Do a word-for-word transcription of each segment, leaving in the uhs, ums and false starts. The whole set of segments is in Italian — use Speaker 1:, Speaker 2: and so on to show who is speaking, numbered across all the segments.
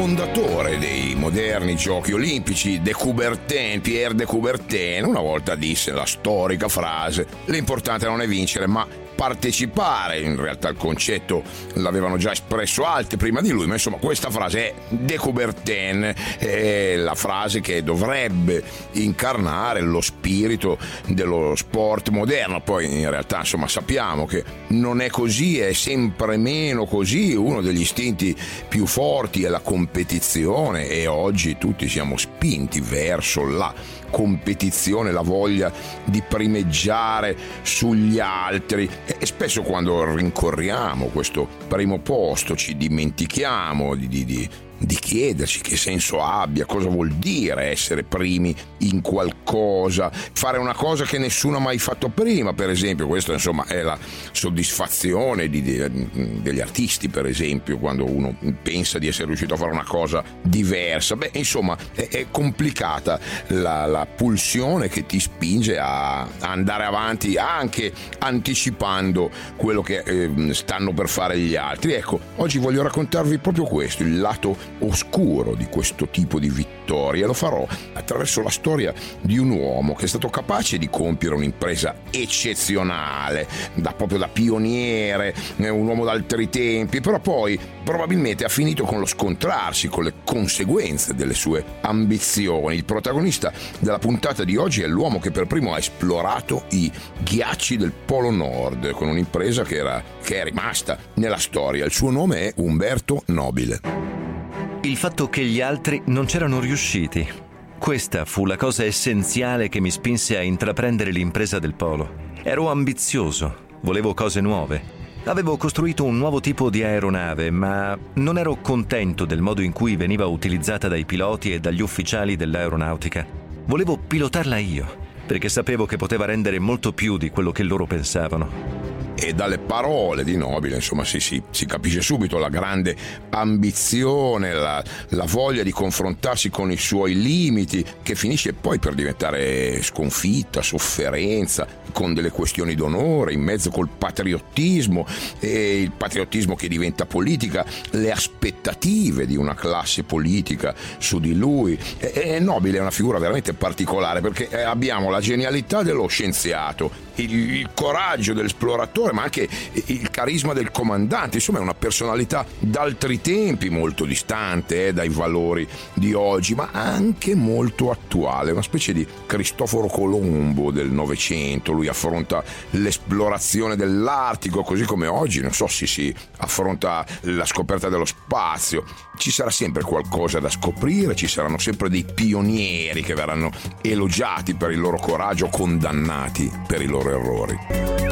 Speaker 1: fondatore dei moderni giochi olimpici, de Coubertin, Pierre de Coubertin, una volta disse la storica frase: l'importante non è vincere ma partecipare. In realtà il concetto l'avevano già espresso altri prima di lui, ma insomma questa frase è de Coubertin, è la frase che dovrebbe incarnare lo spirito dello sport moderno. Poi in realtà insomma sappiamo che non è così, è sempre meno così. Uno degli istinti più forti è la competizione e oggi tutti siamo spinti verso la competizione, la voglia di primeggiare sugli altri, e spesso quando rincorriamo questo primo posto ci dimentichiamo di, di, di di chiederci che senso abbia, cosa vuol dire essere primi in qualcosa, fare una cosa che nessuno ha mai fatto prima, per esempio. Questa insomma è la soddisfazione di, di, degli artisti, per esempio, quando uno pensa di essere riuscito a fare una cosa diversa. Beh, insomma è, è complicata la, la pulsione che ti spinge a, a andare avanti anche anticipando quello che eh, stanno per fare gli altri. Ecco, oggi voglio raccontarvi proprio questo, il lato oscuro di questo tipo di vittoria. Lo farò attraverso la storia di un uomo che è stato capace di compiere un'impresa eccezionale, da proprio da pioniere, un uomo d'altri tempi, però poi probabilmente ha finito con lo scontrarsi con le conseguenze delle sue ambizioni. Il protagonista della puntata di oggi è l'uomo che per primo ha esplorato i ghiacci del Polo Nord con un'impresa che era che è rimasta nella storia. Il suo nome è Umberto Nobile.
Speaker 2: Il fatto che gli altri non c'erano riusciti. Questa fu la cosa essenziale che mi spinse a intraprendere l'impresa del polo. Ero ambizioso, volevo cose nuove. Avevo costruito un nuovo tipo di aeronave, ma non ero contento del modo in cui veniva utilizzata dai piloti e dagli ufficiali dell'aeronautica. Volevo pilotarla io, perché sapevo che poteva rendere molto più di quello che loro pensavano.
Speaker 1: E dalle parole di Nobile, insomma, sì, sì, si capisce subito la grande ambizione, la, la voglia di confrontarsi con i suoi limiti, che finisce poi per diventare sconfitta, sofferenza, con delle questioni d'onore, in mezzo col patriottismo, e il patriottismo che diventa politica, le aspettative di una classe politica su di lui. E, e Nobile è una figura veramente particolare, perché abbiamo la genialità dello scienziato, il, il coraggio dell'esploratore, ma anche il carisma del comandante. Insomma è una personalità d'altri tempi, molto distante eh, dai valori di oggi, ma anche molto attuale, una specie di Cristoforo Colombo del Novecento. Lui affronta l'esplorazione dell'Artico, così come oggi, non so, si si affronta la scoperta dello spazio. Ci sarà sempre qualcosa da scoprire, ci saranno sempre dei pionieri che verranno elogiati per il loro coraggio, condannati per i loro errori.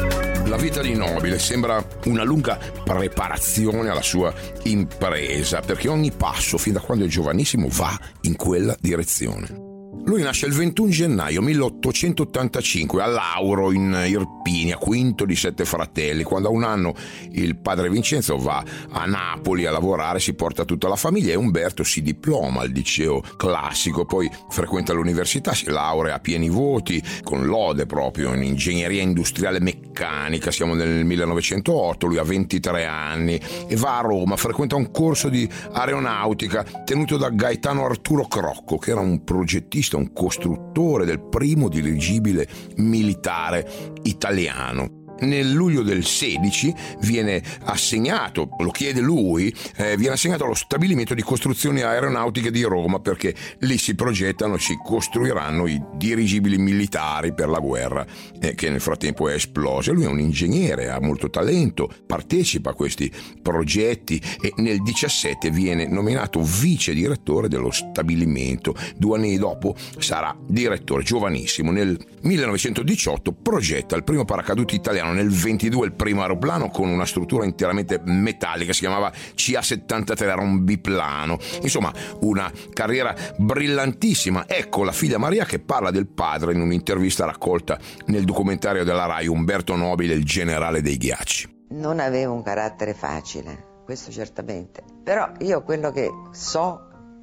Speaker 1: La vita di Nobile sembra una lunga preparazione alla sua impresa, perché ogni passo, fin da quando è giovanissimo, va in quella direzione. Lui nasce il ventuno gennaio milleottocentottantacinque a Lauro in Irpinia, quinto di sette fratelli. Quando ha un anno il padre Vincenzo va a Napoli a lavorare, si porta tutta la famiglia e Umberto si diploma al liceo classico, poi frequenta l'università, si laurea a pieni voti con lode proprio in ingegneria industriale meccanica. Siamo nel millenovecentootto, lui ha ventitré anni e va a Roma, frequenta un corso di aeronautica tenuto da Gaetano Arturo Crocco, che era un progettista, un costruttore del primo dirigibile militare italiano. Nel luglio del sedici viene assegnato, lo chiede lui, eh, viene assegnato allo stabilimento di costruzioni aeronautiche di Roma, perché lì si progettano e si costruiranno i dirigibili militari per la guerra eh, che nel frattempo è esplosa. Lui è un ingegnere, ha molto talento, partecipa a questi progetti e nel diciassette viene nominato vice direttore dello stabilimento. Due anni dopo sarà direttore, giovanissimo. Nel millenovecentodiciotto progetta il primo paracadute italiano, nel ventidue il primo aeroplano con una struttura interamente metallica, si chiamava C A settantatré, era un biplano. Insomma, una carriera brillantissima. Ecco la figlia Maria che parla del padre in un'intervista raccolta nel documentario della Rai, Umberto Nobile, il generale dei ghiacci.
Speaker 3: Non aveva un carattere facile, questo certamente, però io quello che so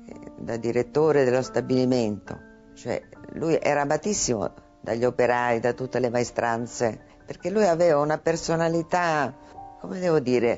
Speaker 3: da direttore dello stabilimento, cioè lui era amatissimo dagli operai, da tutte le maestranze, perché lui aveva una personalità, come devo dire,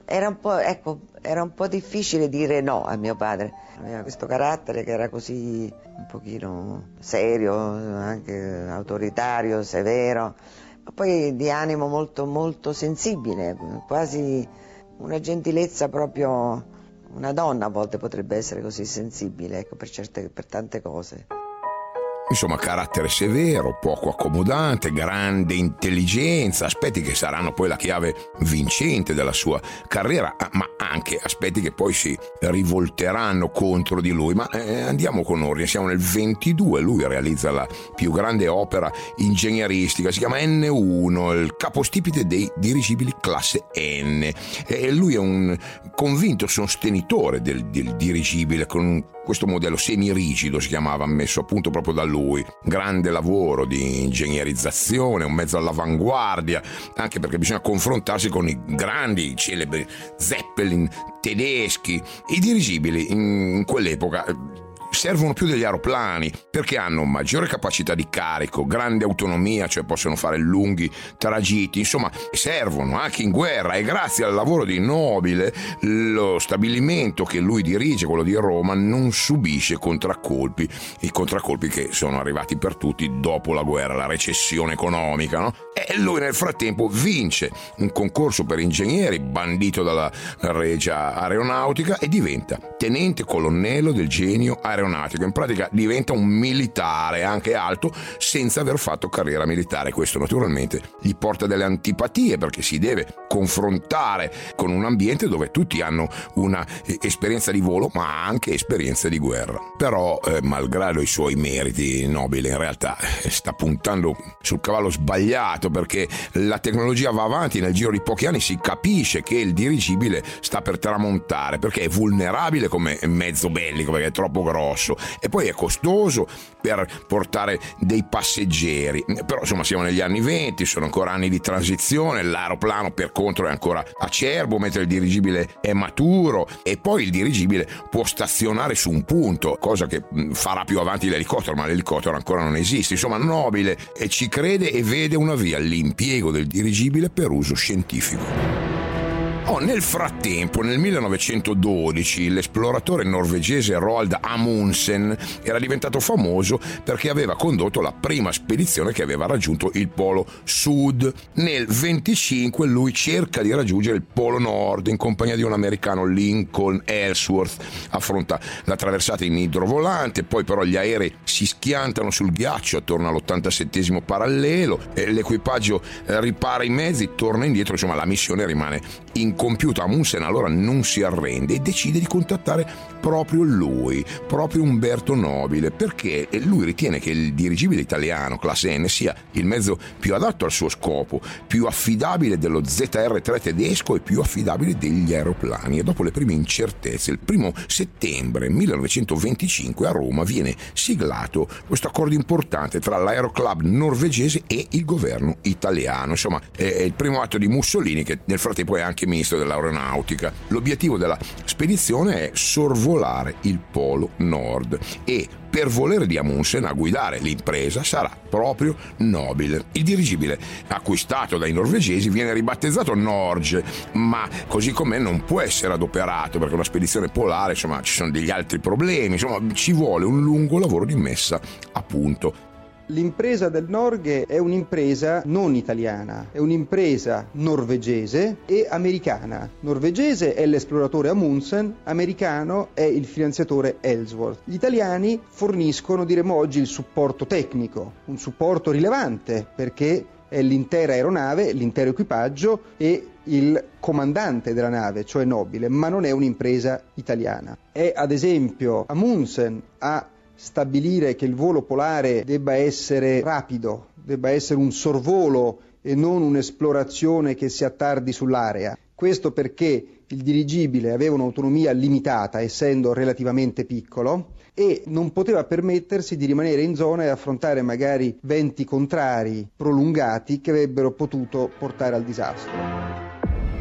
Speaker 3: Era un po', ecco, era un po' difficile dire no a mio padre. Aveva questo carattere che era così un pochino serio, anche autoritario, severo, ma poi di animo molto, molto sensibile, quasi una gentilezza proprio. Una donna a volte potrebbe essere così sensibile, ecco, per certe, per tante cose.
Speaker 1: Insomma, carattere severo, poco accomodante, grande intelligenza, aspetti che saranno poi la chiave vincente della sua carriera, ma anche aspetti che poi si rivolteranno contro di lui. Ma eh, andiamo con ordine, siamo nel ventidue, lui realizza la più grande opera ingegneristica, si chiama N uno, il capostipite dei dirigibili classe N. E lui è un convinto sostenitore del, del dirigibile con un questo modello semirigido, si chiamava, messo a punto proprio da lui. Grande lavoro di ingegnerizzazione, un mezzo all'avanguardia, anche perché bisogna confrontarsi con i grandi, i celebri Zeppelin tedeschi. I dirigibili in quell'epoca servono più degli aeroplani perché hanno maggiore capacità di carico, grande autonomia, cioè possono fare lunghi tragitti, insomma servono anche in guerra, e grazie al lavoro di Nobile lo stabilimento che lui dirige, quello di Roma, non subisce contraccolpi, i contraccolpi che sono arrivati per tutti dopo la guerra, la recessione economica, no? E lui nel frattempo vince un concorso per ingegneri bandito dalla Regia Aeronautica e diventa tenente colonnello del genio aeronautico. In pratica diventa un militare anche alto senza aver fatto carriera militare. Questo naturalmente gli porta delle antipatie perché si deve confrontare con un ambiente dove tutti hanno una esperienza di volo ma anche esperienza di guerra. Però eh, malgrado i suoi meriti, Nobile in realtà sta puntando sul cavallo sbagliato, perché la tecnologia va avanti, nel giro di pochi anni si capisce che il dirigibile sta per tramontare perché è vulnerabile come mezzo bellico, perché è troppo grosso e poi è costoso per portare dei passeggeri. Però insomma siamo negli anni venti, sono ancora anni di transizione, l'aeroplano per contro è ancora acerbo mentre il dirigibile è maturo, e poi il dirigibile può stazionare su un punto, cosa che farà più avanti l'elicottero, ma l'elicottero ancora non esiste. Insomma, Nobile ci crede e vede una via, l'impiego del dirigibile per uso scientifico. Oh, nel frattempo, nel millenovecentododici, l'esploratore norvegese Roald Amundsen era diventato famoso perché aveva condotto la prima spedizione che aveva raggiunto il Polo Sud. Nel venticinque lui cerca di raggiungere il Polo Nord in compagnia di un americano, Lincoln Ellsworth. Affronta la traversata in idrovolante, poi però gli aerei si schiantano sul ghiaccio attorno all'ottantasettesimo parallelo, e l'equipaggio ripara i mezzi, torna indietro, insomma la missione rimane in compiuta. Amundsen allora non si arrende e decide di contattare proprio lui, proprio Umberto Nobile, perché lui ritiene che il dirigibile italiano classe N sia il mezzo più adatto al suo scopo, più affidabile dello Z R tre tedesco e più affidabile degli aeroplani. E dopo le prime incertezze, il primo settembre millenovecentoventicinque a Roma viene siglato questo accordo importante tra l'aeroclub norvegese e il governo italiano. Insomma, è il primo atto di Mussolini, che nel frattempo è anche ministro dell'aeronautica. L'obiettivo della spedizione è sorvolare il Polo Nord e per volere di Amundsen a guidare l'impresa sarà proprio Nobile. Il dirigibile acquistato dai norvegesi viene ribattezzato Norge, ma così com'è non può essere adoperato perché una spedizione polare, insomma, ci sono degli altri problemi, insomma, ci vuole un lungo lavoro di messa a punto.
Speaker 4: L'impresa del Norge è un'impresa non italiana, è un'impresa norvegese e americana. Norvegese è l'esploratore Amundsen, americano è il finanziatore Ellsworth. Gli italiani forniscono, diremo oggi, il supporto tecnico, un supporto rilevante perché è l'intera aeronave, l'intero equipaggio e il comandante della nave, cioè Nobile, ma non è un'impresa italiana. È ad esempio Amundsen a stabilire che il volo polare debba essere rapido, debba essere un sorvolo e non un'esplorazione che si attardi sull'area. Questo perché il dirigibile aveva un'autonomia limitata, essendo relativamente piccolo, e non poteva permettersi di rimanere in zona e affrontare magari venti contrari prolungati che avrebbero potuto portare al disastro.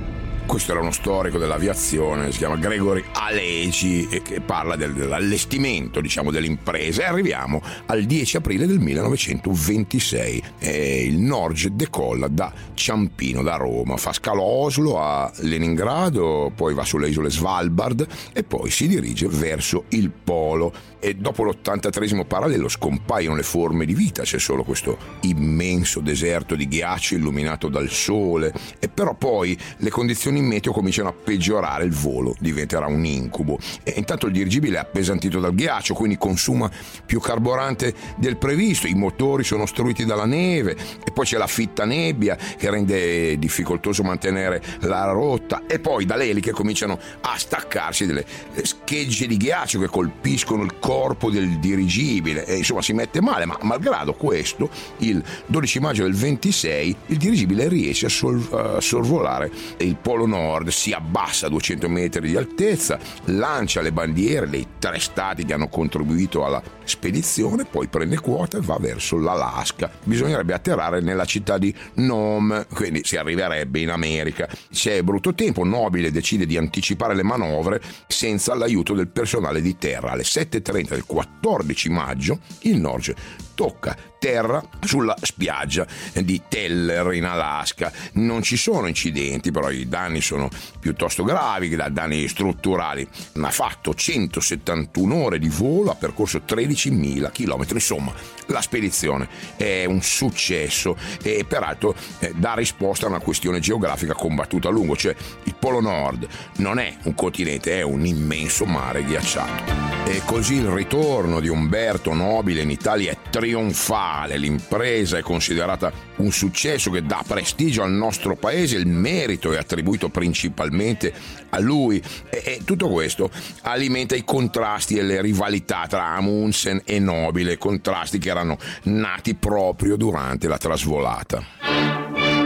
Speaker 1: Questo era uno storico dell'aviazione, si chiama Gregory Alegi, e che parla del, dell'allestimento, diciamo, dell'impresa. E arriviamo al dieci aprile del millenovecentoventisei. E il Norge decolla da Ciampino, da Roma, fa scalo a Oslo, a Leningrado, poi va sulle isole Svalbard e poi si dirige verso il polo. E dopo l'ottantatreesimo parallelo scompaiono le forme di vita, c'è solo questo immenso deserto di ghiaccio illuminato dal sole. E però poi le condizioni meteo cominciano a peggiorare, il volo diventerà un incubo. E intanto il dirigibile è appesantito dal ghiaccio, quindi consuma più carburante del previsto, i motori sono ostruiti dalla neve e poi c'è la fitta nebbia che rende difficoltoso mantenere la rotta, e poi dalle eliche cominciano a staccarsi delle schegge di ghiaccio che colpiscono il corpo del dirigibile e insomma si mette male. Ma malgrado questo, il dodici maggio del ventisei il dirigibile riesce a, sol- a sorvolare il Polo Nord, si abbassa a duecento metri di altezza, lancia le bandiere dei tre stati che hanno contribuito alla spedizione, poi prende quota e va verso l'Alaska. Bisognerebbe atterrare nella città di Nome, quindi si arriverebbe in America. C'è brutto tempo, Nobile decide di anticipare le manovre senza l'aiuto del personale di terra. Alle sette e trenta del quattordici maggio il Norge tocca terra sulla spiaggia di Teller in Alaska. Non ci sono incidenti, però i danni sono piuttosto gravi, danni strutturali. Ha fatto centosettantuno ore di volo, ha percorso tredicimila chilometri. Insomma, la spedizione è un successo e peraltro eh, dà risposta a una questione geografica combattuta a lungo, cioè il Polo Nord non è un continente, è un immenso mare ghiacciato. E così il ritorno di Umberto Nobile in Italia è trionfale. L'impresa è considerata un successo che dà prestigio al nostro paese, il merito è attribuito principalmente a lui e, e tutto questo alimenta i contrasti e le rivalità tra Amundsen e Nobile, contrasti che erano nati proprio durante la trasvolata.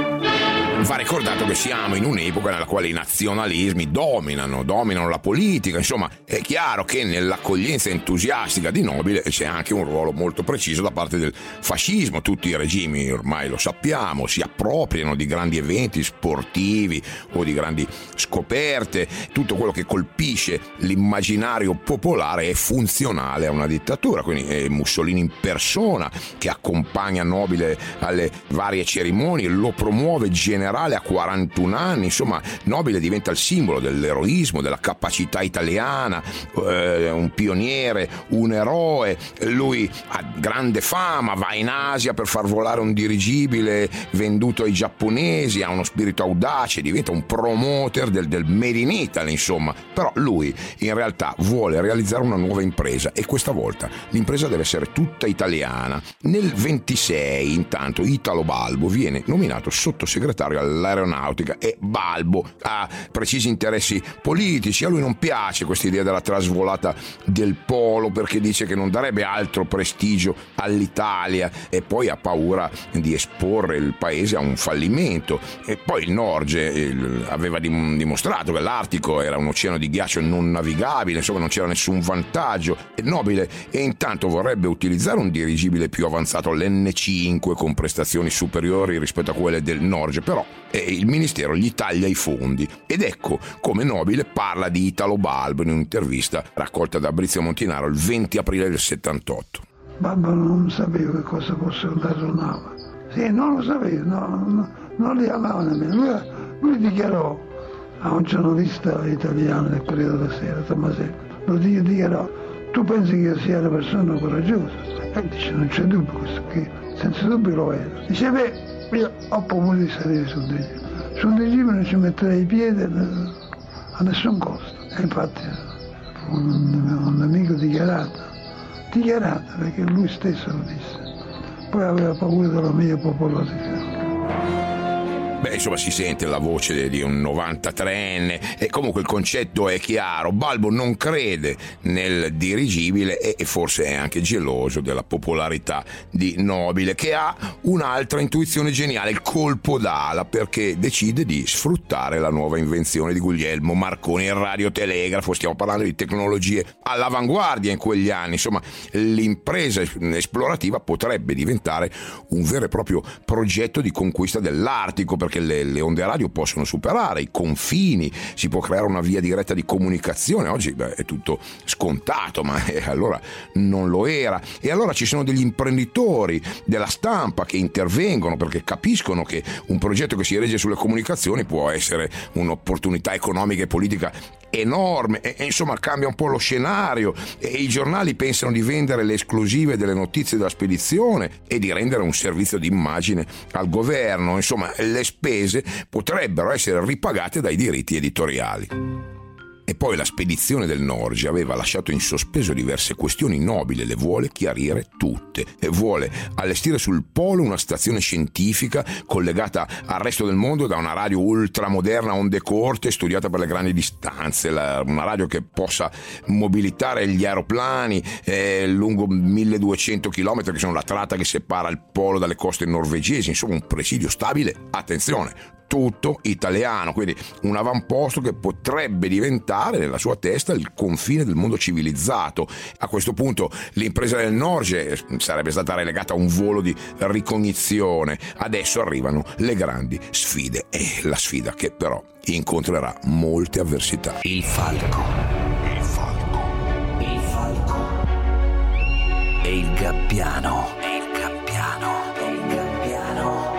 Speaker 1: Va ricordato che siamo in un'epoca nella quale i nazionalismi dominano, dominano la politica. Insomma, è chiaro che nell'accoglienza entusiastica di Nobile c'è anche un ruolo molto preciso da parte del fascismo. Tutti i regimi, ormai lo sappiamo, si appropriano di grandi eventi sportivi o di grandi scoperte. Tutto quello che colpisce l'immaginario popolare è funzionale a una dittatura. Quindi è Mussolini in persona che accompagna Nobile alle varie cerimonie, lo promuove generalmente a quarantuno anni. Insomma, Nobile diventa il simbolo dell'eroismo, della capacità italiana, eh, un pioniere, un eroe. Lui ha grande fama, va in Asia per far volare un dirigibile venduto ai giapponesi, ha uno spirito audace, diventa un promoter del, del Made in Italy, insomma. Però lui in realtà vuole realizzare una nuova impresa e questa volta l'impresa deve essere tutta italiana. Nel ventisei intanto Italo Balbo viene nominato sottosegretario all'aeronautica e Balbo ha precisi interessi politici. A lui non piace questa idea della trasvolata del polo perché dice che non darebbe altro prestigio all'Italia e poi ha paura di esporre il paese a un fallimento. E poi il Norge il, aveva dim- dimostrato che l'Artico era un oceano di ghiaccio non navigabile, insomma non c'era nessun vantaggio. E Nobile e intanto vorrebbe utilizzare un dirigibile più avanzato, l'N cinque, con prestazioni superiori rispetto a quelle del Norge, però e il ministero gli taglia i fondi. Ed ecco come Nobile parla di Italo Balbo in un'intervista raccolta da Brizio Montinaro il venti aprile del settantotto.
Speaker 5: Balbo non sapeva che cosa fosse un'aeronave. Sì, non lo sapeva, no, no, non li amava nemmeno. Lui, lui dichiarò a un giornalista italiano del Corriere della Sera, Tomasello, lo dichiarò: tu pensi che io sia una persona coraggiosa? E dice: non c'è dubbio, questo qui senza dubbio lo era. Dice: beh, io ho paura di salire sul dirigibile. Sul dirigibile non ci metterei i piedi a nessun costo. E infatti un, un amico dichiarato, dichiarato perché lui stesso lo disse. Poi aveva paura della mia popolazione.
Speaker 1: Beh, insomma, si sente la voce di un novantatreenne e comunque il concetto è chiaro. Balbo non crede nel dirigibile e forse è anche geloso della popolarità di Nobile, che ha un'altra intuizione geniale, il colpo d'ala, perché decide di sfruttare la nuova invenzione di Guglielmo Marconi, il radiotelegrafo. Stiamo parlando di tecnologie all'avanguardia in quegli anni. Insomma, l'impresa esplorativa potrebbe diventare un vero e proprio progetto di conquista dell'Artico, perché le, le onde radio possono superare i confini, si può creare una via diretta di comunicazione. Oggi beh, è tutto scontato, ma eh, allora non lo era. E allora ci sono degli imprenditori della stampa che intervengono perché capiscono che un progetto che si regge sulle comunicazioni può essere un'opportunità economica e politica enorme, e, e insomma cambia un po' lo scenario, e i giornali pensano di vendere le esclusive delle notizie della spedizione e di rendere un servizio di immagine al governo. Insomma, le spese potrebbero essere ripagate dai diritti editoriali. E poi la spedizione del Norge aveva lasciato in sospeso diverse questioni nobili, le vuole chiarire tutte, e vuole allestire sul polo una stazione scientifica collegata al resto del mondo da una radio ultramoderna, onde corte, studiata per le grandi distanze, la, una radio che possa mobilitare gli aeroplani eh, lungo milleduecento chilometri, che sono la tratta che separa il polo dalle coste norvegesi. Insomma, un presidio stabile, attenzione, tutto italiano, quindi un avamposto che potrebbe diventare nella sua testa il confine del mondo civilizzato. A questo punto l'impresa del Norge sarebbe stata relegata a un volo di ricognizione. Adesso arrivano le grandi sfide, e la sfida che però incontrerà molte avversità.
Speaker 6: Il falco, il falco, il falco e il gabbiano, e il gabbiano, e il gabbiano.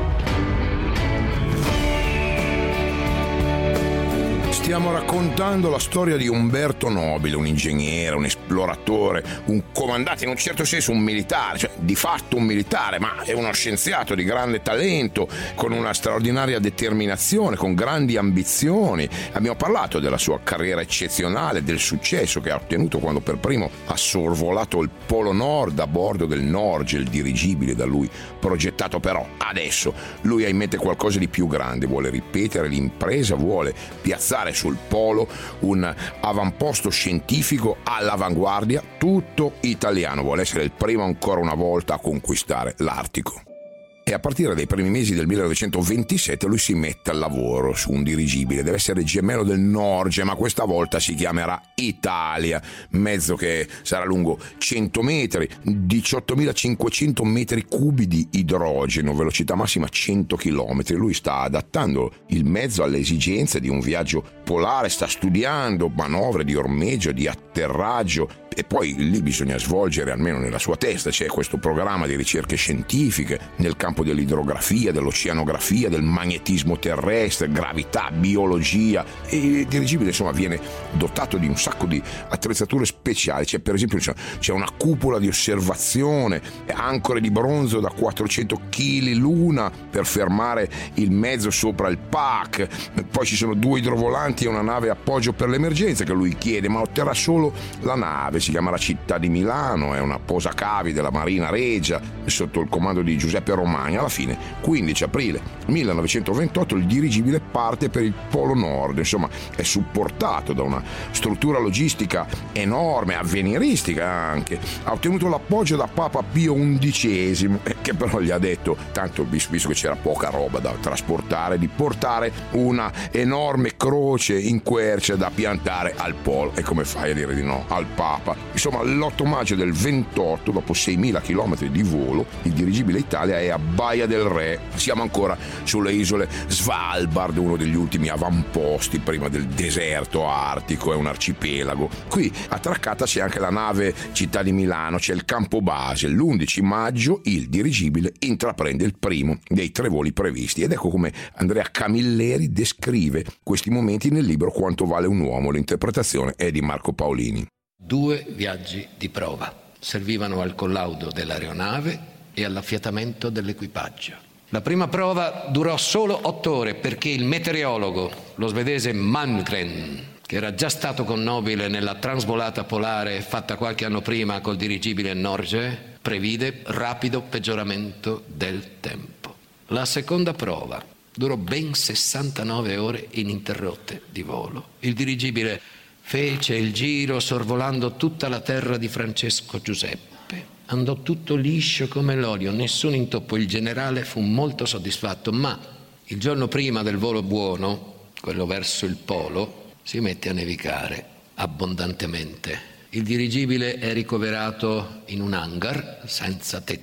Speaker 1: Stiamo raccontando la storia di Umberto Nobile, un ingegnere, un esploratore, un comandante, in un certo senso un militare, cioè di fatto un militare, ma è uno scienziato di grande talento, con una straordinaria determinazione, con grandi ambizioni. Abbiamo parlato della sua carriera eccezionale, del successo che ha ottenuto quando per primo ha sorvolato il Polo Nord a bordo del Norge, il dirigibile da lui progettato. Però adesso lui ha in mente qualcosa di più grande, vuole ripetere l'impresa, vuole piazzare sul polo un avamposto scientifico all'avanguardia, tutto italiano, vuole essere il primo ancora una volta a conquistare l'Artico. E a partire dai primi mesi del millenovecentoventisette lui si mette al lavoro su un dirigibile, deve essere gemello del Norge, ma questa volta si chiamerà Italia, mezzo che sarà lungo cento metri, diciottomilacinquecento metri cubi di idrogeno, velocità massima cento chilometri. Lui sta adattando il mezzo alle esigenze di un viaggio polare, sta studiando manovre di ormeggio, di atterraggio, e poi lì bisogna svolgere, almeno nella sua testa, c'è questo programma di ricerche scientifiche nel campo dell'idrografia, dell'oceanografia, del magnetismo terrestre, gravità, biologia, e il dirigibile insomma viene dotato di un sacco di attrezzature speciali. C'è per esempio c'è una cupola di osservazione, ancore di bronzo da quattrocento chili l'una per fermare il mezzo sopra il P A C, poi ci sono due idrovolanti e una nave appoggio per l'emergenza che lui chiede, ma otterrà solo la nave. Si chiama la Città di Milano, è una posacavi della Marina Regia sotto il comando di Giuseppe Romagna. Alla fine, quindici aprile millenovecentoventotto, il dirigibile parte per il Polo Nord, insomma è supportato da una struttura logistica enorme, avveniristica anche. Ha ottenuto l'appoggio da Papa Pio undicesimo, che però gli ha detto, tanto visto che c'era poca roba da trasportare, di portare una enorme croce in quercia da piantare al Polo. E come fai a dire di no al Papa? Insomma, l'otto maggio del ventotto, dopo seimila chilometri di volo, il dirigibile Italia è a Baia del Re. Siamo ancora sulle isole Svalbard, uno degli ultimi avamposti prima del deserto artico, è un arcipelago. Qui attraccata c'è anche la nave Città di Milano, c'è il campo base. L'undici maggio il dirigibile intraprende il primo dei tre voli previsti, ed ecco come Andrea Camilleri descrive questi momenti nel libro Quanto vale un uomo. L'interpretazione è di Marco Paolini.
Speaker 7: Due viaggi di prova servivano al collaudo dell'aeronave e all'affiatamento dell'equipaggio. La prima prova durò solo otto ore perché il meteorologo, lo svedese Malmgren, che era già stato con Nobile nella trasvolata polare fatta qualche anno prima col dirigibile Norge, previde rapido peggioramento del tempo. La seconda prova durò ben sessantanove ore ininterrotte di volo. Il dirigibile fece il giro sorvolando tutta la terra di Francesco Giuseppe. Andò tutto liscio come l'olio, nessun intoppo. Il generale fu molto soddisfatto, ma il giorno prima del volo buono, quello verso il polo, si mette a nevicare abbondantemente. Il dirigibile è ricoverato in un hangar senza tetto.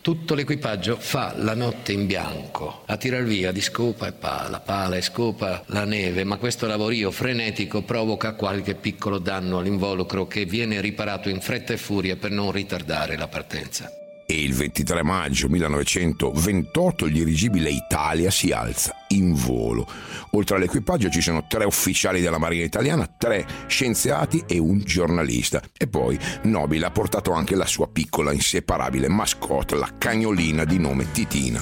Speaker 7: Tutto l'equipaggio fa la notte in bianco a tirar via di scopa e pala, pala e scopa la neve, ma questo lavorio frenetico provoca qualche piccolo danno all'involucro che viene riparato in fretta e furia per non ritardare la partenza.
Speaker 1: E il ventitré maggio millenovecentoventotto il dirigibile Italia si alza in volo. Oltre all'equipaggio ci sono tre ufficiali della Marina Italiana, tre scienziati e un giornalista. E poi Nobile ha portato anche la sua piccola inseparabile mascotte, la cagnolina di nome Titina.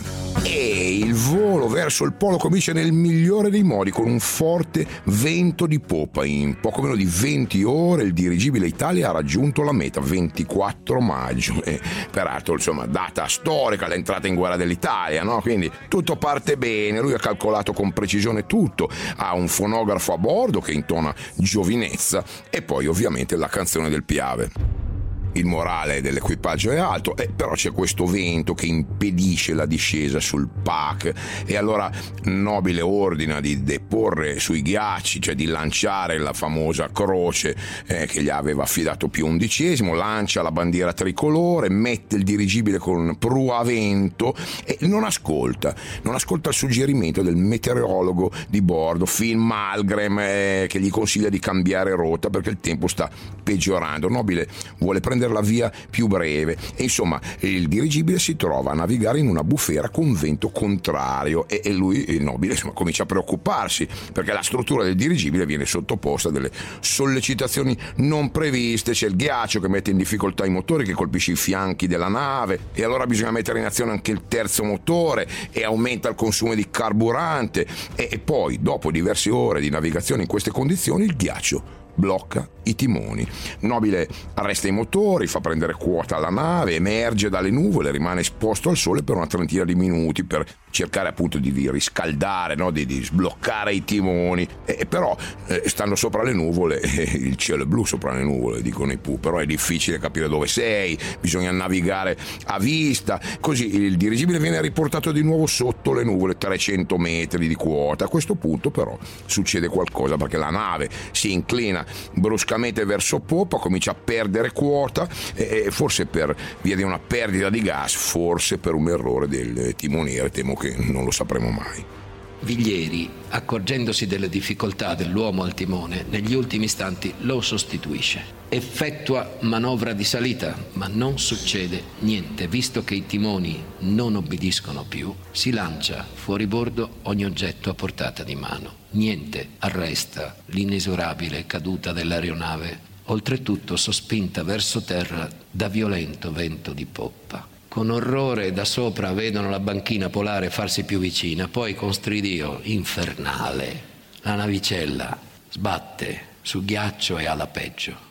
Speaker 1: E il volo verso il polo comincia nel migliore dei modi, con un forte vento di poppa. In poco meno di venti ore il dirigibile Italia ha raggiunto la meta, ventiquattro maggio. E peraltro, insomma, data storica, l'entrata in guerra dell'Italia, no? Quindi tutto parte bene, lui ha calcolato con precisione tutto, ha un fonografo a bordo che intona giovinezza e poi ovviamente la canzone del Piave. Il morale dell'equipaggio è alto, eh, però c'è questo vento che impedisce la discesa sul P A C e allora Nobile ordina di deporre sui ghiacci, cioè di lanciare la famosa croce eh, che gli aveva affidato Pio undicesimo, lancia la bandiera tricolore, mette il dirigibile con prua a vento e non ascolta, non ascolta il suggerimento del meteorologo di bordo, Phil Malmgren, eh, che gli consiglia di cambiare rotta perché il tempo sta peggiorando. Nobile vuole prendere la via più breve e insomma il dirigibile si trova a navigare in una bufera con vento contrario e, e lui, il Nobile, insomma, comincia a preoccuparsi perché la struttura del dirigibile viene sottoposta a delle sollecitazioni non previste, c'è il ghiaccio che mette in difficoltà i motori, che colpisce i fianchi della nave e allora bisogna mettere in azione anche il terzo motore e aumenta il consumo di carburante e, e poi dopo diverse ore di navigazione in queste condizioni il ghiaccio blocca i timoni. Nobile arresta i motori, fa prendere quota alla nave, emerge dalle nuvole, rimane esposto al sole per una trentina di minuti per cercare appunto di, di riscaldare, no? di, di sbloccare i timoni. E, però eh, stando sopra le nuvole, eh, il cielo è blu sopra le nuvole, dicono i Pooh, però è difficile capire dove sei, bisogna navigare a vista. Così il dirigibile viene riportato di nuovo sotto le nuvole, trecento metri di quota. A questo punto però succede qualcosa perché la nave si inclina bruscamente verso poppa, comincia a perdere quota e forse per via di una perdita di gas, forse per un errore del timoniere, temo che non lo sapremo mai.
Speaker 7: Viglieri, accorgendosi delle difficoltà dell'uomo al timone, negli ultimi istanti lo sostituisce. Effettua manovra di salita, ma non succede niente, visto che i timoni non obbediscono più, si lancia fuori bordo ogni oggetto a portata di mano. Niente arresta l'inesorabile caduta dell'aeronave, oltretutto sospinta verso terra da violento vento di poppa. Con orrore da sopra vedono la banchina polare farsi più vicina, poi con stridio infernale la navicella sbatte su ghiaccio e alla peggio.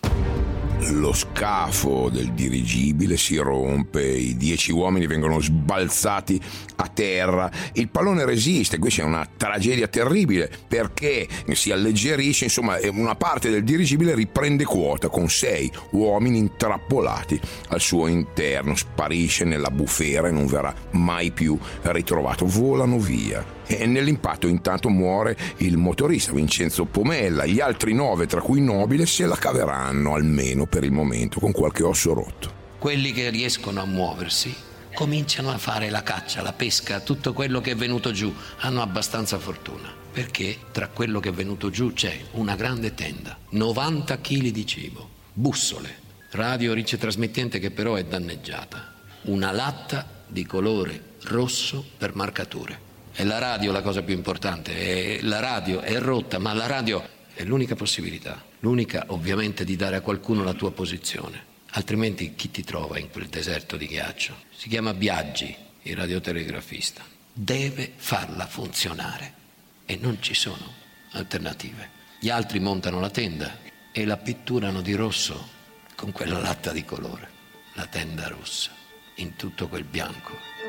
Speaker 1: Lo scafo del dirigibile si rompe, i dieci uomini vengono sbalzati a terra, il pallone resiste, qui c'è una tragedia terribile perché si alleggerisce, insomma una parte del dirigibile riprende quota con sei uomini intrappolati al suo interno, sparisce nella bufera e non verrà mai più ritrovato, volano via. E nell'impatto intanto muore il motorista Vincenzo Pomella, gli altri nove, tra cui Nobile, se la caveranno almeno per il momento con qualche osso rotto.
Speaker 7: Quelli che riescono a muoversi cominciano a fare la caccia, la pesca, tutto quello che è venuto giù, hanno abbastanza fortuna perché tra quello che è venuto giù c'è una grande tenda, novanta chili di cibo, bussole, radio ricetrasmittente che però è danneggiata, una latta di colore rosso per marcature. È la radio la cosa più importante, è la radio è rotta, ma la radio è l'unica possibilità, l'unica ovviamente di dare a qualcuno la tua posizione, altrimenti chi ti trova in quel deserto di ghiaccio? Si chiama Biaggi, il radiotelegrafista, deve farla funzionare e non ci sono alternative. Gli altri montano la tenda e la pitturano di rosso con quella latta di colore, la tenda rossa, in tutto quel bianco.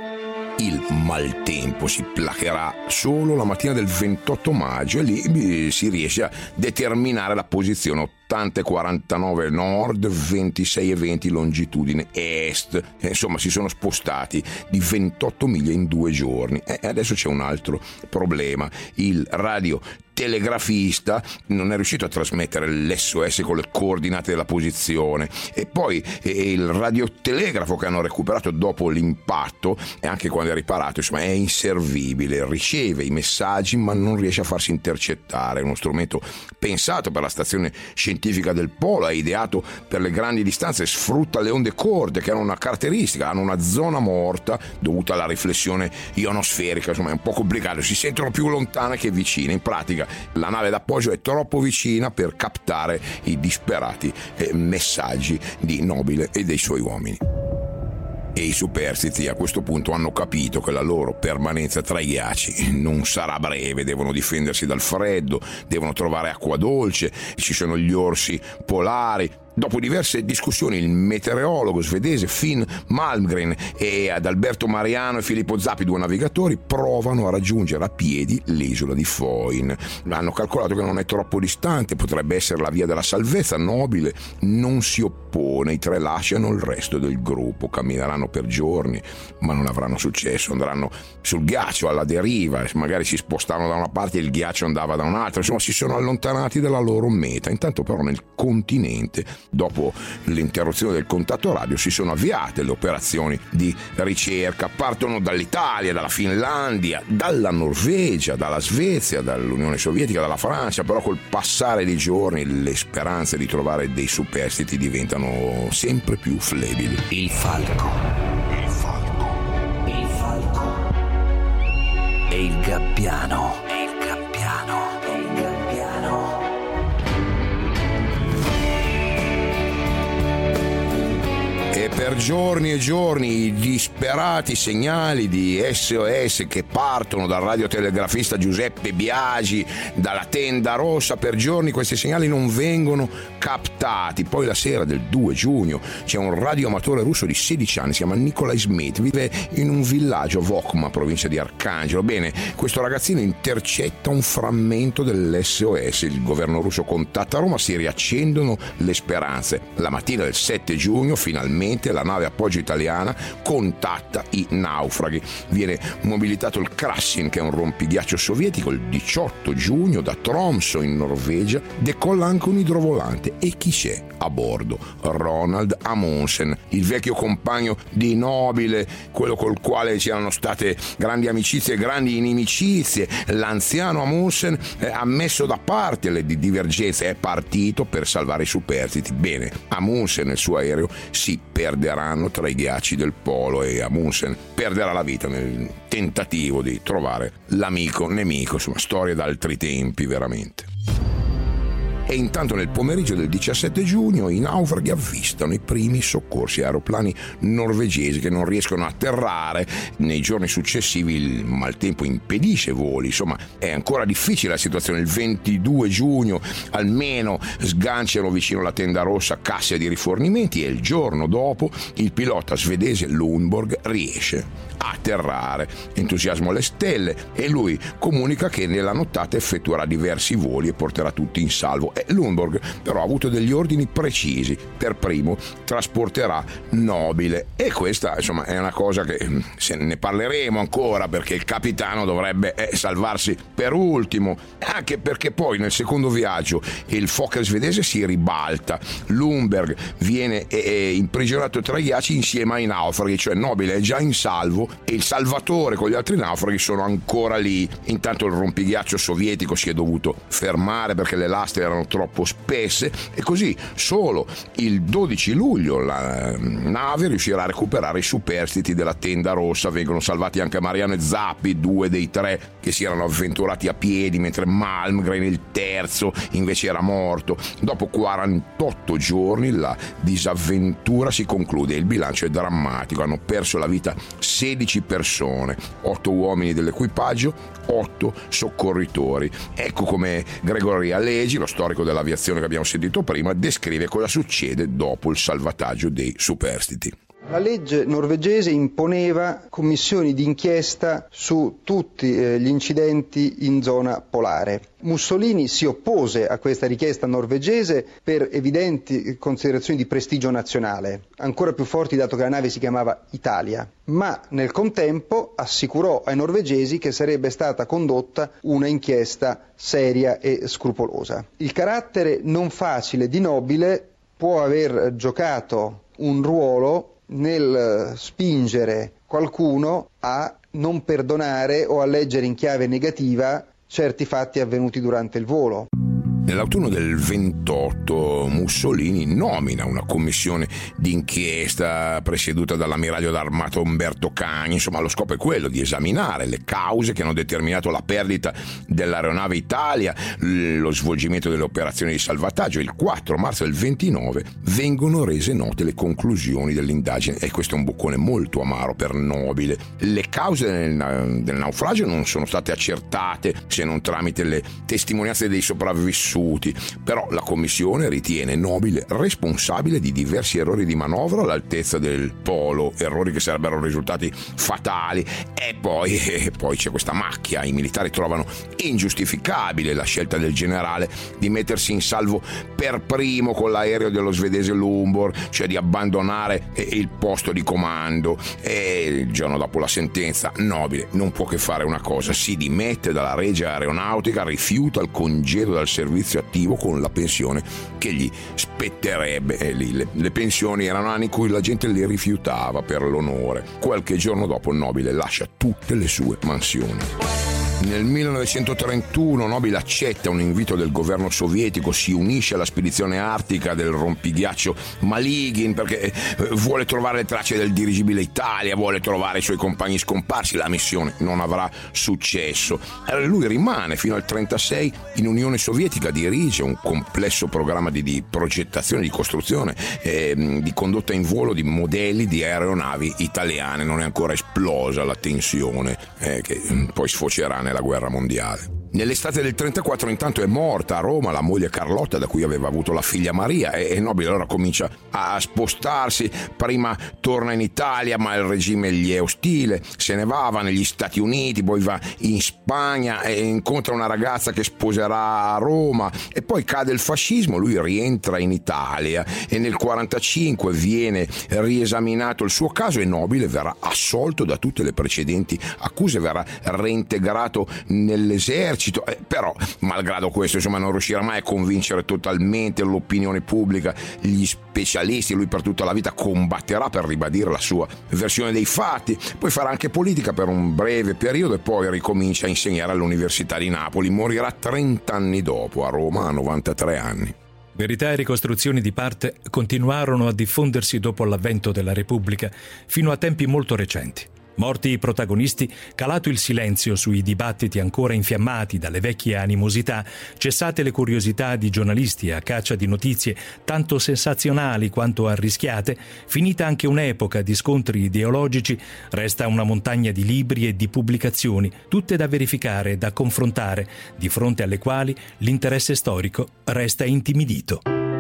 Speaker 1: Il maltempo si placherà solo la mattina del ventotto maggio e lì si riesce a determinare la posizione ottanta e quarantanove nord, ventisei e venti longitudine est. E insomma si sono spostati di ventotto miglia in due giorni. E adesso c'è un altro problema. Il radio telegrafista non è riuscito a trasmettere l'esse o esse con le coordinate della posizione, e poi e il radiotelegrafo che hanno recuperato dopo l'impatto, e anche quando è riparato, insomma è inservibile, riceve i messaggi ma non riesce a farsi intercettare. È uno strumento pensato per la stazione scientifica del Polo, è ideato per le grandi distanze, sfrutta le onde corte che hanno una caratteristica, hanno una zona morta dovuta alla riflessione ionosferica, insomma è un po' complicato, si sentono più lontane che vicine. In pratica la nave d'appoggio è troppo vicina per captare i disperati eh, messaggi di Nobile e dei suoi uomini. E i superstiti a questo punto hanno capito che la loro permanenza tra i ghiacci non sarà breve, devono difendersi dal freddo, devono trovare acqua dolce, ci sono gli orsi polari. Dopo diverse discussioni il meteorologo svedese Finn Malmgren e Adalberto Mariano e Filippo Zappi, due navigatori, provano a raggiungere a piedi l'isola di Foyn. Hanno calcolato che non è troppo distante, potrebbe essere la via della salvezza. Nobile non si oppone, i tre lasciano il resto del gruppo, cammineranno per giorni ma non avranno successo, andranno sul ghiaccio alla deriva, magari si spostavano da una parte e il ghiaccio andava da un'altra, insomma si sono allontanati dalla loro meta. Intanto però nel continente, dopo l'interruzione del contatto radio, si sono avviate le operazioni di ricerca. Partono dall'Italia, dalla Finlandia, dalla Norvegia, dalla Svezia, dall'Unione Sovietica, dalla Francia, però col passare dei giorni le speranze di trovare dei superstiti diventano sempre più flebili.
Speaker 6: Il falco, il falco, il falco e il gabbiano, e il gabbiano, e il gabbiano.
Speaker 1: E per giorni e giorni i disperati segnali di esse o esse che partono dal radiotelegrafista Giuseppe Biagi, dalla tenda rossa, per giorni questi segnali non vengono captati. Poi la sera del due giugno c'è un radioamatore russo di sedici anni, si chiama Nikolai Smith, vive in un villaggio a Vokma, provincia di Arcangelo. Bene, questo ragazzino intercetta un frammento dell'esse o esse, il governo russo contatta Roma, si riaccendono le speranze. La mattina del sette giugno finalmente la nave appoggio italiana contatta i naufraghi. Viene mobilitato il Krassin, che è un rompighiaccio sovietico. Il diciotto giugno da Tromsø in Norvegia decolla anche un idrovolante. E chi c'è a bordo? Ronald Amundsen, il vecchio compagno di Nobile, quello col quale c'erano state grandi amicizie e grandi inimicizie. L'anziano Amundsen ha messo da parte le divergenze, è partito per salvare i superstiti. Bene, Amundsen e il suo aereo si perderanno tra i ghiacci del polo e Amundsen perderà la vita nel tentativo di trovare l'amico nemico, insomma storie d'altri tempi veramente. E intanto nel pomeriggio del diciassette giugno i naufraghi avvistano i primi soccorsi, aeroplani norvegesi che non riescono a atterrare. Nei giorni successivi il maltempo impedisce voli, insomma è ancora difficile la situazione. Il ventidue giugno almeno sganciano vicino alla tenda rossa casse di rifornimenti e il giorno dopo il pilota svedese Lundborg riesce a atterrare. Entusiasmo alle stelle, e lui comunica che nella nottata effettuerà diversi voli e porterà tutti in salvo. E Lundborg però ha avuto degli ordini precisi: per primo trasporterà Nobile, e questa insomma è una cosa che se ne parleremo ancora, perché il capitano dovrebbe eh, salvarsi per ultimo, anche perché poi nel secondo viaggio il Fokker svedese si ribalta, Lundborg viene eh, eh, imprigionato tra i ghiacci insieme ai naufraghi, cioè Nobile è già in salvo e il salvatore con gli altri naufraghi sono ancora lì. Intanto il rompighiaccio sovietico si è dovuto fermare perché le lastre erano troppo spesse, e così solo il dodici luglio la nave riuscirà a recuperare i superstiti della tenda rossa. Vengono salvati anche Mariano e Zappi, due dei tre che si erano avventurati a piedi, mentre Malmgren, il terzo, invece era morto. Dopo quarantotto giorni la disavventura si conclude e il bilancio è drammatico. Hanno perso la vita sedici persone, otto uomini dell'equipaggio, otto soccorritori. Ecco come Gregory Alegi, lo storico dell'aviazione che abbiamo sentito prima, descrive cosa succede dopo il salvataggio dei superstiti.
Speaker 4: La legge norvegese imponeva commissioni di inchiesta su tutti eh, gli incidenti in zona polare. Mussolini si oppose a questa richiesta norvegese per evidenti considerazioni di prestigio nazionale, ancora più forti dato che la nave si chiamava Italia, ma nel contempo assicurò ai norvegesi che sarebbe stata condotta una inchiesta seria e scrupolosa. Il carattere non facile di Nobile può aver giocato un ruolo nel spingere qualcuno a non perdonare o a leggere in chiave negativa certi fatti avvenuti durante il volo.
Speaker 1: Nell'autunno del ventotto Mussolini nomina una commissione d'inchiesta presieduta dall'ammiraglio d'armata Umberto Cagni. Insomma, lo scopo è quello di esaminare le cause che hanno determinato la perdita dell'aeronave Italia, lo svolgimento delle operazioni di salvataggio. Il quattro marzo del ventinove vengono rese note le conclusioni dell'indagine e questo è un boccone molto amaro per Nobile. Le cause del, del naufragio non sono state accertate se non tramite le testimonianze dei sopravvissuti, però la commissione ritiene Nobile responsabile di diversi errori di manovra all'altezza del polo, errori che sarebbero risultati fatali. E poi, e poi c'è questa macchia: i militari trovano ingiustificabile la scelta del generale di mettersi in salvo per primo con l'aereo dello svedese Lomborg, cioè di abbandonare il posto di comando. E il giorno dopo la sentenza Nobile non può che fare una cosa: si dimette dalla Regia Aeronautica, rifiuta il congedo dal servizio attivo con la pensione che gli spetterebbe. E lì le, le pensioni erano anni in cui la gente le rifiutava per l'onore. Qualche giorno dopo Nobile lascia tutte le sue mansioni. Nel millenovecentotrentuno Nobile accetta un invito del governo sovietico, si unisce alla spedizione artica del rompighiaccio Maligin perché vuole trovare le tracce del dirigibile Italia, vuole trovare i suoi compagni scomparsi. La missione non avrà successo. Lui rimane fino al trentasei in Unione Sovietica, dirige un complesso programma di, di progettazione, di costruzione, eh, di condotta in volo di modelli di aeronavi italiane. Non è ancora esplosa la tensione eh, che poi sfocerà nella guerra mondiale. Nell'estate del trentaquattro intanto è morta a Roma la moglie Carlotta, da cui aveva avuto la figlia Maria, e Nobile allora comincia a spostarsi. Prima torna in Italia, ma il regime gli è ostile, se ne va, va negli Stati Uniti, poi va in Spagna e incontra una ragazza che sposerà a Roma, e poi cade il fascismo, lui rientra in Italia e nel quarantacinque viene riesaminato il suo caso e Nobile verrà assolto da tutte le precedenti accuse, verrà reintegrato nell'esercito. Eh, però malgrado questo insomma non riuscirà mai a convincere totalmente l'opinione pubblica, gli specialisti. Lui per tutta la vita combatterà per ribadire la sua versione dei fatti, poi farà anche politica per un breve periodo e poi ricomincia a insegnare all'Università di Napoli. Morirà trent'anni dopo a Roma a novantatré anni.
Speaker 8: Verità e ricostruzioni di parte continuarono a diffondersi dopo l'avvento della Repubblica fino a tempi molto recenti. Morti i protagonisti, calato il silenzio sui dibattiti ancora infiammati dalle vecchie animosità, cessate le curiosità di giornalisti a caccia di notizie tanto sensazionali quanto arrischiate, finita anche un'epoca di scontri ideologici, resta una montagna di libri e di pubblicazioni, tutte da verificare e da confrontare, di fronte alle quali l'interesse storico resta intimidito.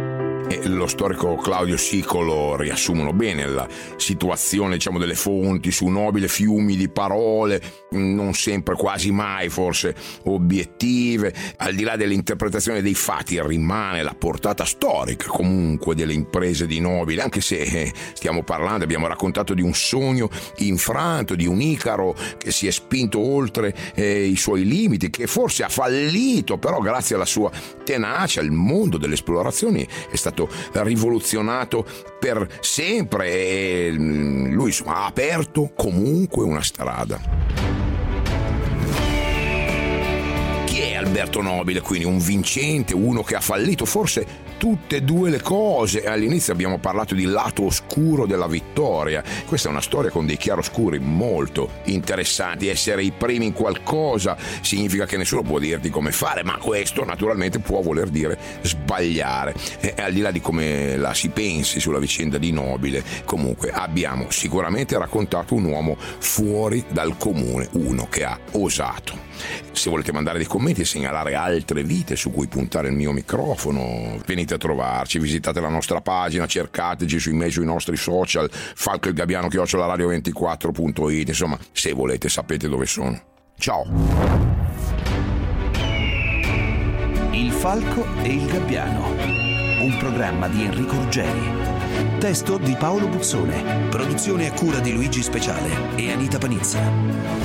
Speaker 1: E lo storico Claudio Sicolo riassumono bene la situazione, diciamo, delle fonti su Nobile, fiumi di parole, non sempre, quasi mai forse obiettive. Al di là dell'interpretazione dei fatti rimane la portata storica comunque delle imprese di Nobile, anche se stiamo parlando, abbiamo raccontato di un sogno infranto, di un Icaro che si è spinto oltre eh, i suoi limiti, che forse ha fallito, però grazie alla sua tenacia il mondo delle esplorazioni è stato rivoluzionato per sempre e lui insomma, ha aperto comunque una strada. Chi è Alberto Nobile? Quindi un vincente, uno che ha fallito, forse tutte e due le cose. All'inizio abbiamo parlato di lato oscuro della vittoria. Questa è una storia con dei chiaroscuri molto interessanti. Essere i primi in qualcosa significa che nessuno può dirti come fare, ma questo naturalmente può voler dire sbagliare. E al di là di come la si pensi sulla vicenda di Nobile, comunque abbiamo sicuramente raccontato un uomo fuori dal comune, uno che ha osato. Se volete mandare dei commenti e segnalare altre vite su cui puntare il mio microfono, venite a trovarci, visitate la nostra pagina, cercateci sui mail, sui nostri social, Falco il Gabbiano chiocciola radio ventiquattro punto it, insomma, se volete sapete dove sono. Ciao!
Speaker 6: Il Falco e il Gabbiano, un programma di Enrico Ruggeri. Testo di Paolo Buzzone. Produzione a cura di Luigi Speciale e Anita Panizza.